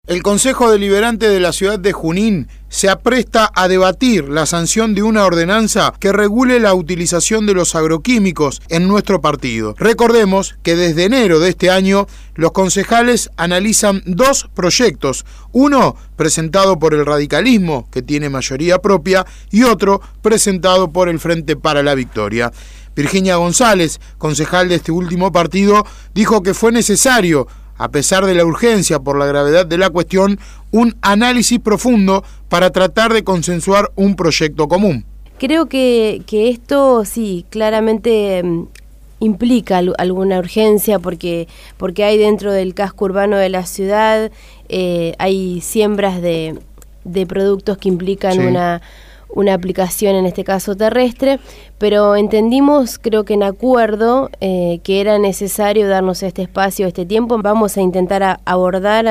El Consejo Deliberante de la ciudad de Junín se apresta a debatir la sanción de una ordenanza que regule la utilización de los agroquímicos en nuestro partido. Recordemos que desde enero de este año los concejales analizan dos proyectos, uno presentado por el radicalismo, que tiene mayoría propia, y otro presentado por el Frente para la Victoria. Virginia González, concejal de este último partido, dijo que fue necesario, a pesar de la urgencia por la gravedad de la cuestión, un análisis profundo para tratar de consensuar un proyecto común. Creo que esto sí, claramente implica alguna urgencia porque hay dentro del casco urbano de la ciudad, hay siembras de productos que implican sí, una aplicación, en este caso terrestre, pero entendimos, creo que en acuerdo, que era necesario darnos este espacio, este tiempo. Vamos a intentar abordar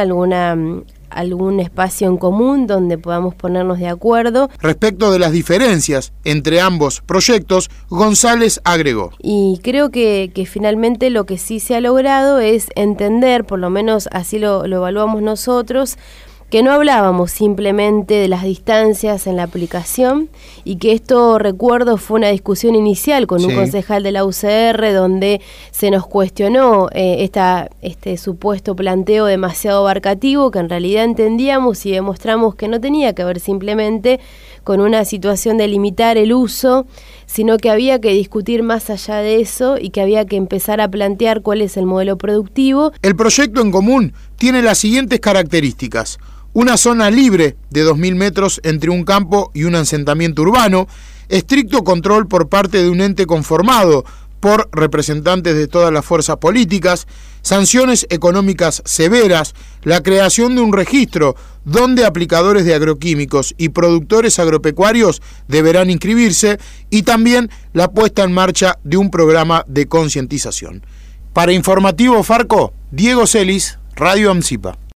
algún espacio en común donde podamos ponernos de acuerdo. Respecto de las diferencias entre ambos proyectos, González agregó: Y creo que finalmente lo que sí se ha logrado es entender, por lo menos así lo evaluamos nosotros, que no hablábamos simplemente de las distancias en la aplicación y que esto, recuerdo, fue una discusión inicial con un concejal de la UCR donde se nos cuestionó este supuesto planteo demasiado abarcativo que en realidad entendíamos y demostramos que no tenía que ver simplemente con una situación de limitar el uso, sino que había que discutir más allá de eso y que había que empezar a plantear cuál es el modelo productivo. El proyecto en común tiene las siguientes características: una zona libre de 2.000 metros entre un campo y un asentamiento urbano, estricto control por parte de un ente conformado por representantes de todas las fuerzas políticas, sanciones económicas severas, la creación de un registro donde aplicadores de agroquímicos y productores agropecuarios deberán inscribirse, y también la puesta en marcha de un programa de concientización. Para Informativo Farco, Diego Celis, Radio AMSIPA.